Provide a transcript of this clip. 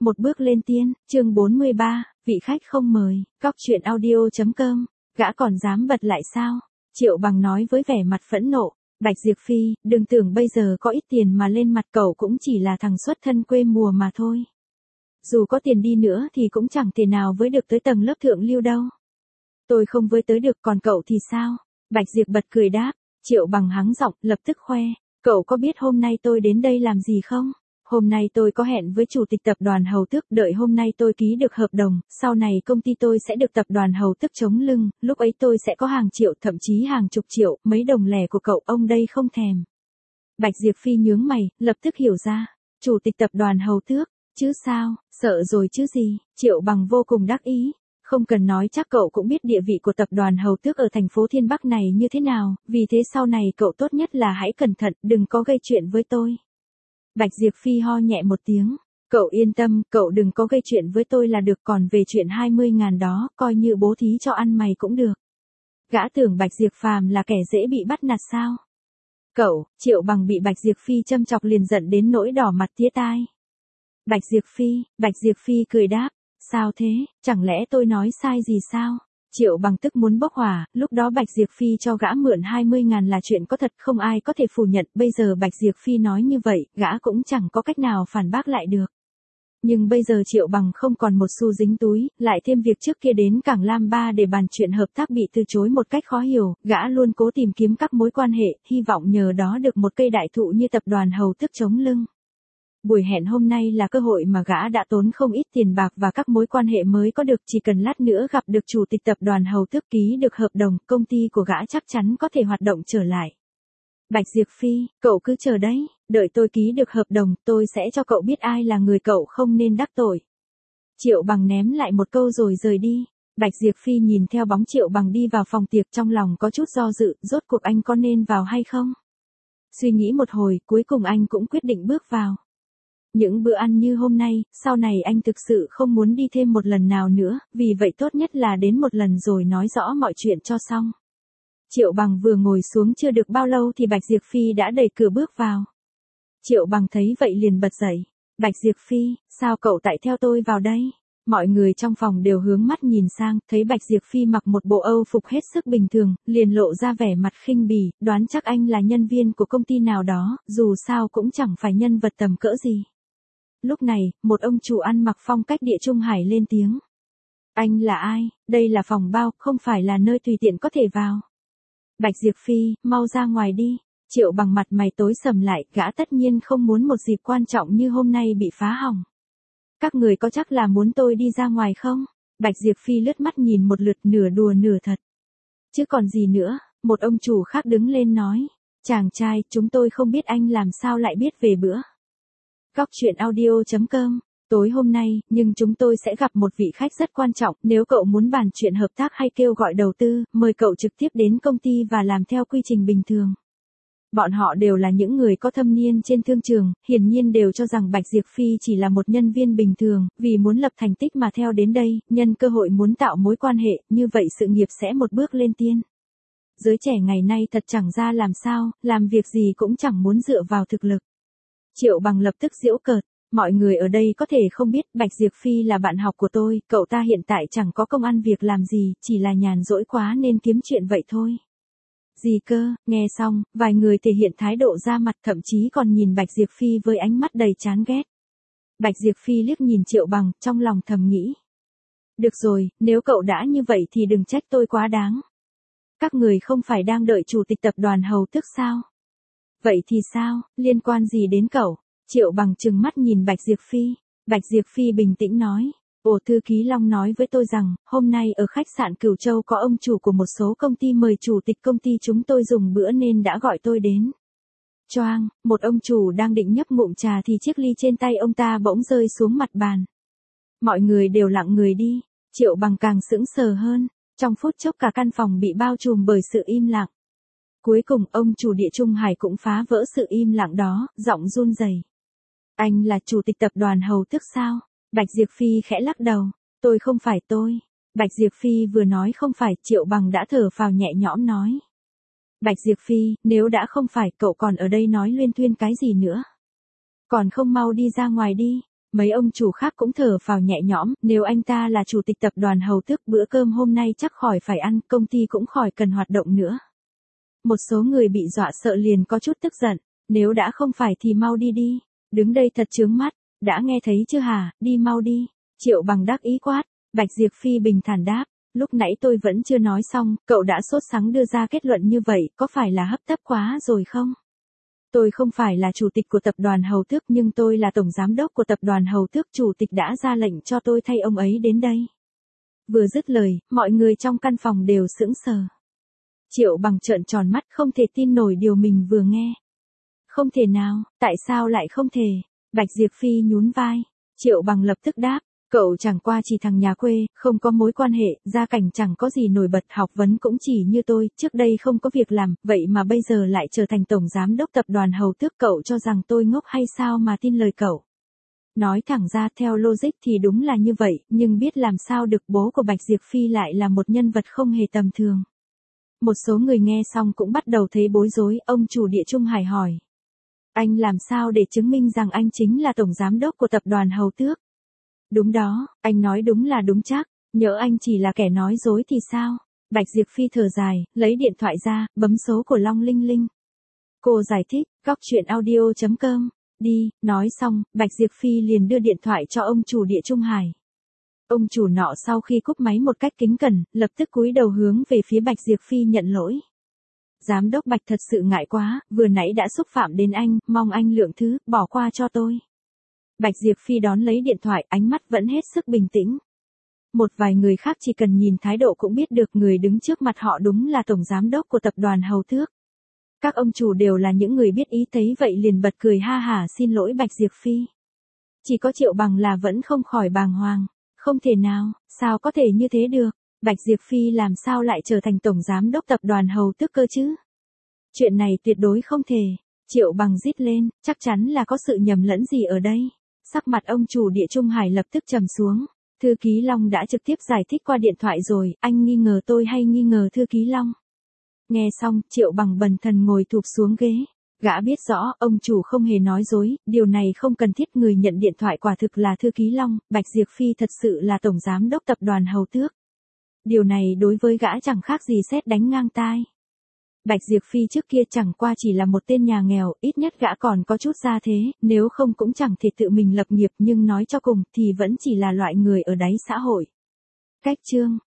Một bước lên tiên, chương 43, vị khách không mời, góc chuyện audio.com, gã còn dám bật lại sao? Triệu Bằng nói với vẻ mặt phẫn nộ, Bạch Diệp Phi, đừng tưởng bây giờ có ít tiền mà lên mặt cậu cũng chỉ là thằng xuất thân quê mùa mà thôi. Dù có tiền đi nữa thì cũng chẳng thể nào với được tới tầng lớp thượng lưu đâu. Tôi không với tới được, còn cậu thì sao? Bạch Diệp bật cười đáp. Triệu Bằng hắng giọng, lập tức khoe, cậu có biết hôm nay tôi đến đây làm gì không? Hôm nay tôi có hẹn với chủ tịch tập đoàn Hầu Tước, đợi hôm nay tôi ký được hợp đồng, sau này công ty tôi sẽ được tập đoàn Hầu Tước chống lưng, lúc ấy tôi sẽ có hàng triệu, thậm chí hàng chục triệu, mấy đồng lẻ của cậu ông đây không thèm. Bạch Diệp Phi nhướng mày, lập tức hiểu ra, chủ tịch tập đoàn Hầu Tước, chứ sao, sợ rồi chứ gì, Triệu Bằng vô cùng đắc ý. Không cần nói, chắc cậu cũng biết địa vị của tập đoàn Hầu Tước ở thành phố Thiên Bắc này như thế nào, vì thế sau này cậu tốt nhất là hãy cẩn thận, đừng có gây chuyện với tôi. Bạch Diệp Phi ho nhẹ một tiếng, cậu yên tâm, cậu đừng có gây chuyện với tôi là được, còn về chuyện 20.000 đó, coi như bố thí cho ăn mày cũng được. Gã tưởng Bạch Diệp Phàm là kẻ dễ bị bắt nạt sao? Cậu, Triệu Bằng bị Bạch Diệp Phi châm chọc liền giận đến nỗi đỏ mặt tía tai. Bạch Diệp Phi cười đáp. Sao thế, chẳng lẽ tôi nói sai gì sao? Triệu Bằng tức muốn bốc hỏa, lúc đó Bạch Diệp Phi cho gã mượn 20.000 là chuyện có thật, không ai có thể phủ nhận, bây giờ Bạch Diệp Phi nói như vậy, gã cũng chẳng có cách nào phản bác lại được. Nhưng bây giờ Triệu Bằng không còn một xu dính túi, lại thêm việc trước kia đến Cảng Lam Ba để bàn chuyện hợp tác bị từ chối một cách khó hiểu, gã luôn cố tìm kiếm các mối quan hệ, hy vọng nhờ đó được một cây đại thụ như tập đoàn Hầu Tước chống lưng. Buổi hẹn hôm nay là cơ hội mà gã đã tốn không ít tiền bạc và các mối quan hệ mới có được, chỉ cần lát nữa gặp được chủ tịch tập đoàn Hầu Tước ký được hợp đồng, công ty của gã chắc chắn có thể hoạt động trở lại. Bạch Diệp Phi, cậu cứ chờ đấy, đợi tôi ký được hợp đồng, tôi sẽ cho cậu biết ai là người cậu không nên đắc tội. Triệu Bằng ném lại một câu rồi rời đi. Bạch Diệp Phi nhìn theo bóng Triệu Bằng đi vào phòng tiệc, trong lòng có chút do dự, rốt cuộc anh có nên vào hay không? Suy nghĩ một hồi, cuối cùng anh cũng quyết định bước vào. Những bữa ăn như hôm nay, sau này anh thực sự không muốn đi thêm một lần nào nữa, vì vậy tốt nhất là đến một lần rồi nói rõ mọi chuyện cho xong. Triệu Bằng vừa ngồi xuống chưa được bao lâu thì Bạch Diệp Phi đã đẩy cửa bước vào. Triệu Bằng thấy vậy liền bật dậy. Bạch Diệp Phi, sao cậu tại theo tôi vào đây? Mọi người trong phòng đều hướng mắt nhìn sang, thấy Bạch Diệp Phi mặc một bộ Âu phục hết sức bình thường, liền lộ ra vẻ mặt khinh bỉ, đoán chắc anh là nhân viên của công ty nào đó, dù sao cũng chẳng phải nhân vật tầm cỡ gì. Lúc này, một ông chủ ăn mặc phong cách Địa Trung Hải lên tiếng. Anh là ai? Đây là phòng bao, không phải là nơi tùy tiện có thể vào. Bạch Diệp Phi, mau ra ngoài đi. Triệu Bằng mặt mày tối sầm lại, gã tất nhiên không muốn một dịp quan trọng như hôm nay bị phá hỏng. Các người có chắc là muốn tôi đi ra ngoài không? Bạch Diệp Phi lướt mắt nhìn một lượt, nửa đùa nửa thật. Chứ còn gì nữa, một ông chủ khác đứng lên nói. Chàng trai, chúng tôi không biết anh làm sao lại biết về bữa. Góc chuyện audio.com, tối hôm nay, nhưng chúng tôi sẽ gặp một vị khách rất quan trọng, nếu cậu muốn bàn chuyện hợp tác hay kêu gọi đầu tư, mời cậu trực tiếp đến công ty và làm theo quy trình bình thường. Bọn họ đều là những người có thâm niên trên thương trường, hiển nhiên đều cho rằng Bạch Diệp Phi chỉ là một nhân viên bình thường, vì muốn lập thành tích mà theo đến đây, nhân cơ hội muốn tạo mối quan hệ, như vậy sự nghiệp sẽ một bước lên tiên. Giới trẻ ngày nay thật chẳng ra làm sao, làm việc gì cũng chẳng muốn dựa vào thực lực. Triệu Bằng lập tức giễu cợt, mọi người ở đây có thể không biết Bạch Diệp Phi là bạn học của tôi, cậu ta hiện tại chẳng có công ăn việc làm gì, chỉ là nhàn rỗi quá nên kiếm chuyện vậy thôi. Gì cơ, nghe xong, vài người thể hiện thái độ ra mặt, thậm chí còn nhìn Bạch Diệp Phi với ánh mắt đầy chán ghét. Bạch Diệp Phi liếc nhìn Triệu Bằng, trong lòng thầm nghĩ. Được rồi, nếu cậu đã như vậy thì đừng trách tôi quá đáng. Các người không phải đang đợi chủ tịch tập đoàn Hầu Tước sao? Vậy thì sao, liên quan gì đến cậu? Triệu Bằng trừng mắt nhìn Bạch Diệp Phi. Bạch Diệp Phi bình tĩnh nói. Ồ, thư ký Long nói với tôi rằng, hôm nay ở khách sạn Cửu Châu có ông chủ của một số công ty mời chủ tịch công ty chúng tôi dùng bữa nên đã gọi tôi đến. Choang, một ông chủ đang định nhấp ngụm trà thì chiếc ly trên tay ông ta bỗng rơi xuống mặt bàn. Mọi người đều lặng người đi. Triệu Bằng càng sững sờ hơn. Trong phút chốc cả căn phòng bị bao trùm bởi sự im lặng. Cuối cùng ông chủ Địa Trung Hải cũng phá vỡ sự im lặng đó, giọng run rẩy. Anh là chủ tịch tập đoàn Hầu Tước sao? Bạch Diệp Phi khẽ lắc đầu. Tôi không phải tôi. Bạch Diệp Phi vừa nói không phải, Triệu Bằng đã thở phào nhẹ nhõm nói. Bạch Diệp Phi, nếu đã không phải, cậu còn ở đây nói luyên thuyên cái gì nữa? Còn không mau đi ra ngoài đi. Mấy ông chủ khác cũng thở phào nhẹ nhõm, nếu anh ta là chủ tịch tập đoàn Hầu Tước bữa cơm hôm nay chắc khỏi phải ăn, công ty cũng khỏi cần hoạt động nữa. Một số người bị dọa sợ liền có chút tức giận, nếu đã không phải thì mau đi đi, đứng đây thật chướng mắt, đã nghe thấy chưa hả, đi mau đi. Triệu Bằng đắc ý quát, Bạch Diệp Phi bình thản đáp, lúc nãy tôi vẫn chưa nói xong, cậu đã sốt sắng đưa ra kết luận như vậy, có phải là hấp tấp quá rồi không? Tôi không phải là chủ tịch của tập đoàn Hầu Tước nhưng tôi là tổng giám đốc của tập đoàn Hầu Tước, chủ tịch đã ra lệnh cho tôi thay ông ấy đến đây. Vừa dứt lời, mọi người trong căn phòng đều sững sờ. Triệu Bằng trợn tròn mắt không thể tin nổi điều mình vừa nghe. Không thể nào, tại sao lại không thể? Bạch Diệp Phi nhún vai. Triệu Bằng lập tức đáp, cậu chẳng qua chỉ thằng nhà quê, không có mối quan hệ, gia cảnh chẳng có gì nổi bật, học vấn cũng chỉ như tôi, trước đây không có việc làm, vậy mà bây giờ lại trở thành tổng giám đốc tập đoàn Hầu Tước, cậu cho rằng tôi ngốc hay sao mà tin lời cậu? Nói thẳng ra theo logic thì đúng là như vậy, nhưng biết làm sao được, bố của Bạch Diệp Phi lại là một nhân vật không hề tầm thường. Một số người nghe xong cũng bắt đầu thấy bối rối, ông chủ Địa Trung Hải hỏi. Anh làm sao để chứng minh rằng anh chính là tổng giám đốc của tập đoàn Hầu Tước? Đúng đó, anh nói đúng là đúng chắc, nhỡ anh chỉ là kẻ nói dối thì sao? Bạch Diệp Phi thở dài, lấy điện thoại ra, bấm số của Long Linh Linh. Cô giải thích, coctruyện.audio.com, đi, nói xong, Bạch Diệp Phi liền đưa điện thoại cho ông chủ Địa Trung Hải. Ông chủ nọ sau khi cúp máy một cách kính cẩn, lập tức cúi đầu hướng về phía Bạch Diệp Phi nhận lỗi. Giám đốc Bạch thật sự ngại quá, vừa nãy đã xúc phạm đến anh, mong anh lượng thứ, bỏ qua cho tôi. Bạch Diệp Phi đón lấy điện thoại, ánh mắt vẫn hết sức bình tĩnh. Một vài người khác chỉ cần nhìn thái độ cũng biết được người đứng trước mặt họ đúng là tổng giám đốc của tập đoàn Hầu Tước. Các ông chủ đều là những người biết ý, thấy vậy liền bật cười ha hả xin lỗi Bạch Diệp Phi. Chỉ có Triệu Bằng là vẫn không khỏi bàng hoàng. Không thể nào, sao có thể như thế được? Bạch Diệp Phi làm sao lại trở thành tổng giám đốc tập đoàn Hầu Tước cơ chứ? Chuyện này tuyệt đối không thể. Triệu Bằng rít lên, chắc chắn là có sự nhầm lẫn gì ở đây. Sắc mặt ông chủ Địa Trung Hải lập tức trầm xuống. Thư ký Long đã trực tiếp giải thích qua điện thoại rồi, anh nghi ngờ tôi hay nghi ngờ thư ký Long? Nghe xong, Triệu Bằng bần thần ngồi thụp xuống ghế. Gã biết rõ, ông chủ không hề nói dối, điều này không cần thiết, người nhận điện thoại quả thực là thư ký Long, Bạch Diệp Phi thật sự là tổng giám đốc tập đoàn Hầu Tước. Điều này đối với gã chẳng khác gì sét đánh ngang tai. Bạch Diệp Phi trước kia chẳng qua chỉ là một tên nhà nghèo, ít nhất gã còn có chút gia thế, nếu không cũng chẳng thể tự mình lập nghiệp, nhưng nói cho cùng thì vẫn chỉ là loại người ở đáy xã hội. Cách chương